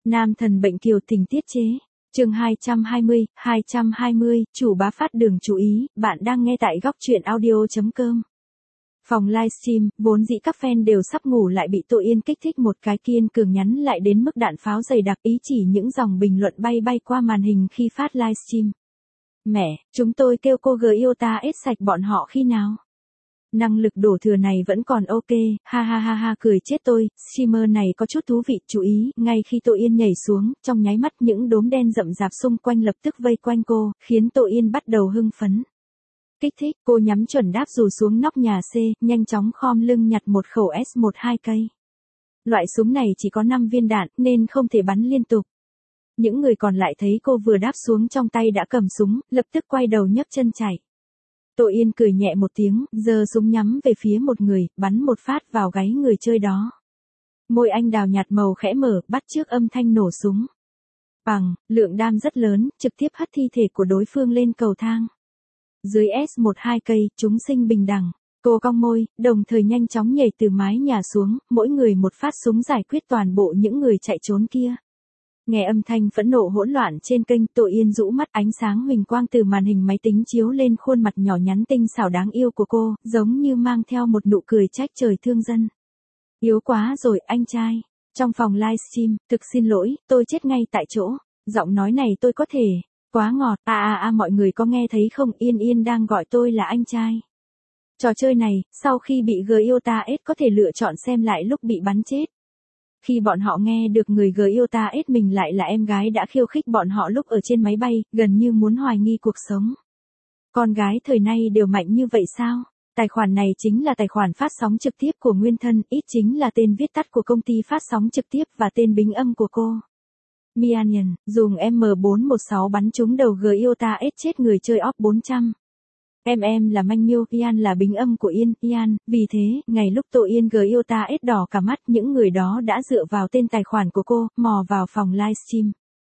Nam thần bệnh kiều tình tiết chế. Chương 220, chủ bá phát đường chú ý, bạn đang nghe tại góc truyện audio.com. Phòng livestream, vốn dĩ các fan đều sắp ngủ lại bị Tô Yên kích thích một cái, kiên cường nhắn lại đến mức đạn pháo dày đặc, ý chỉ những dòng bình luận bay bay qua màn hình khi phát livestream. Mẹ, chúng tôi kêu cô gờ yêu ta ết sạch bọn họ khi nào? Năng lực đổ thừa này vẫn còn ok, ha ha ha ha, cười chết tôi, streamer này có chút thú vị. Chú ý, ngay khi Tô Yên nhảy xuống, trong nháy mắt những đốm đen rậm rạp xung quanh lập tức vây quanh cô, khiến Tô Yên bắt đầu hưng phấn. Kích thích, cô nhắm chuẩn đáp dù xuống nóc nhà C, nhanh chóng khom lưng nhặt một khẩu S12 cây. Loại súng này chỉ có 5 viên đạn nên không thể bắn liên tục. Những người còn lại thấy cô vừa đáp xuống trong tay đã cầm súng, lập tức quay đầu nhấc chân chạy. Tô Yên cười nhẹ một tiếng, giơ súng nhắm về phía một người, bắn một phát vào gáy người chơi đó. Môi anh đào nhạt màu khẽ mở, bắt chước âm thanh nổ súng. Bằng, lượng đam rất lớn, trực tiếp hất thi thể của đối phương lên cầu thang. Dưới S12 cây, chúng sinh bình đẳng. Cô cong môi, đồng thời nhanh chóng nhảy từ mái nhà xuống, mỗi người một phát súng giải quyết toàn bộ những người chạy trốn kia. Nghe âm thanh phẫn nộ hỗn loạn trên kênh, Tô Yên rũ mắt, ánh sáng huỳnh quang từ màn hình máy tính chiếu lên khuôn mặt nhỏ nhắn tinh xảo đáng yêu của cô, giống như mang theo một nụ cười trách trời thương dân. Yếu quá rồi, anh trai. Trong phòng livestream, thực xin lỗi, tôi chết ngay tại chỗ. Giọng nói này tôi có thể. Quá ngọt, mọi người có nghe thấy không, Yên Yên đang gọi tôi là anh trai. Trò chơi này, sau khi bị gờ yêu ta ết có thể lựa chọn xem lại lúc bị bắn chết. Khi bọn họ nghe được người gờ yêu ta ết mình lại là em gái đã khiêu khích bọn họ lúc ở trên máy bay, gần như muốn hoài nghi cuộc sống. Con gái thời nay đều mạnh như vậy sao? Tài khoản này chính là tài khoản phát sóng trực tiếp của nguyên thân, ít chính là tên viết tắt của công ty phát sóng trực tiếp và tên bính âm của cô. Mianian, dùng M416 bắn trúng đầu gờ yêu ta ết chết người chơi OP 400. Em là Manh Miêu, Ian là bính âm của Ian, vì thế, ngày lúc Tô Yên gờ yêu ta ết đỏ cả mắt, những người đó đã dựa vào tên tài khoản của cô, mò vào phòng livestream.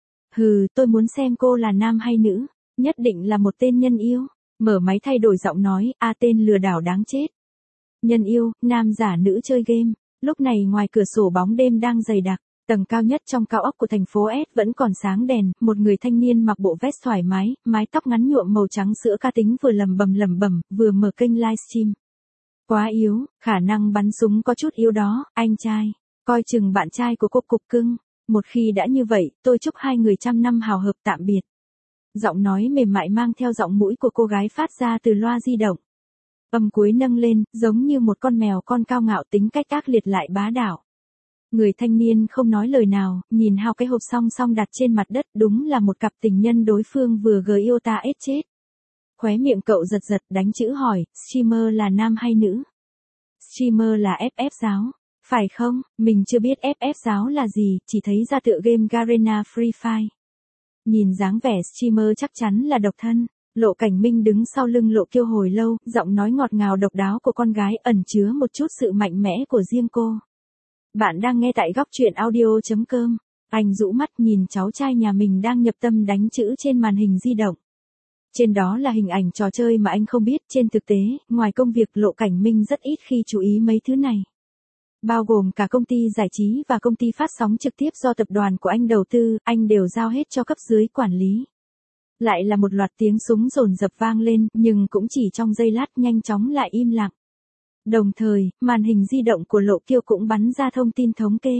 Hừ, tôi muốn xem cô là nam hay nữ, nhất định là một tên nhân yêu. Mở máy thay đổi giọng nói, tên lừa đảo đáng chết. Nhân yêu, nam giả nữ chơi game. Lúc này ngoài cửa sổ bóng đêm đang dày đặc. Tầng cao nhất trong cao ốc của thành phố S vẫn còn sáng đèn, một người thanh niên mặc bộ vest thoải mái, mái tóc ngắn nhuộm màu trắng sữa ca tính vừa lẩm bẩm, vừa mở kênh livestream. Quá yếu, khả năng bắn súng có chút yếu đó, anh trai. Coi chừng bạn trai của cô cục cưng. Một khi đã như vậy, tôi chúc hai người trăm năm hào hợp, tạm biệt. Giọng nói mềm mại mang theo giọng mũi của cô gái phát ra từ loa di động. Âm cuối nâng lên, giống như một con mèo con cao ngạo, tính cách ác liệt lại bá đạo. Người thanh niên không nói lời nào, nhìn hai cái hộp song song đặt trên mặt đất, đúng là một cặp tình nhân đối phương vừa gờ yêu ta ết chết. Khóe miệng cậu giật giật, đánh chữ hỏi, streamer là nam hay nữ? Streamer là FF giáo, phải không? Mình chưa biết FF giáo là gì, chỉ thấy ra tựa game Garena Free Fire. Nhìn dáng vẻ streamer chắc chắn là độc thân. Lộ Cảnh Minh đứng sau lưng Lộ Kiêu hồi lâu, giọng nói ngọt ngào độc đáo của con gái ẩn chứa một chút sự mạnh mẽ của riêng cô. Bạn đang nghe tại góc truyện audio.com. Anh rũ mắt nhìn cháu trai nhà mình đang nhập tâm đánh chữ trên màn hình di động. Trên đó là hình ảnh trò chơi mà anh không biết, trên thực tế, ngoài công việc Lộ Cảnh Minh rất ít khi chú ý mấy thứ này. Bao gồm cả công ty giải trí và công ty phát sóng trực tiếp do tập đoàn của anh đầu tư, anh đều giao hết cho cấp dưới quản lý. Lại là một loạt tiếng súng dồn dập vang lên, nhưng cũng chỉ trong giây lát nhanh chóng lại im lặng. Đồng thời, màn hình di động của Lộ Kiêu cũng bắn ra thông tin thống kê.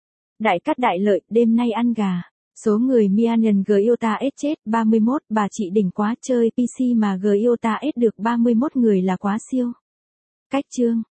Đại cát đại lợi, đêm nay ăn gà. Số người Mianian gờ yêu ta ết chết, 31, bà chị đỉnh quá, chơi PC mà gờ yêu ta ết được 31 người là quá siêu. Cách chương.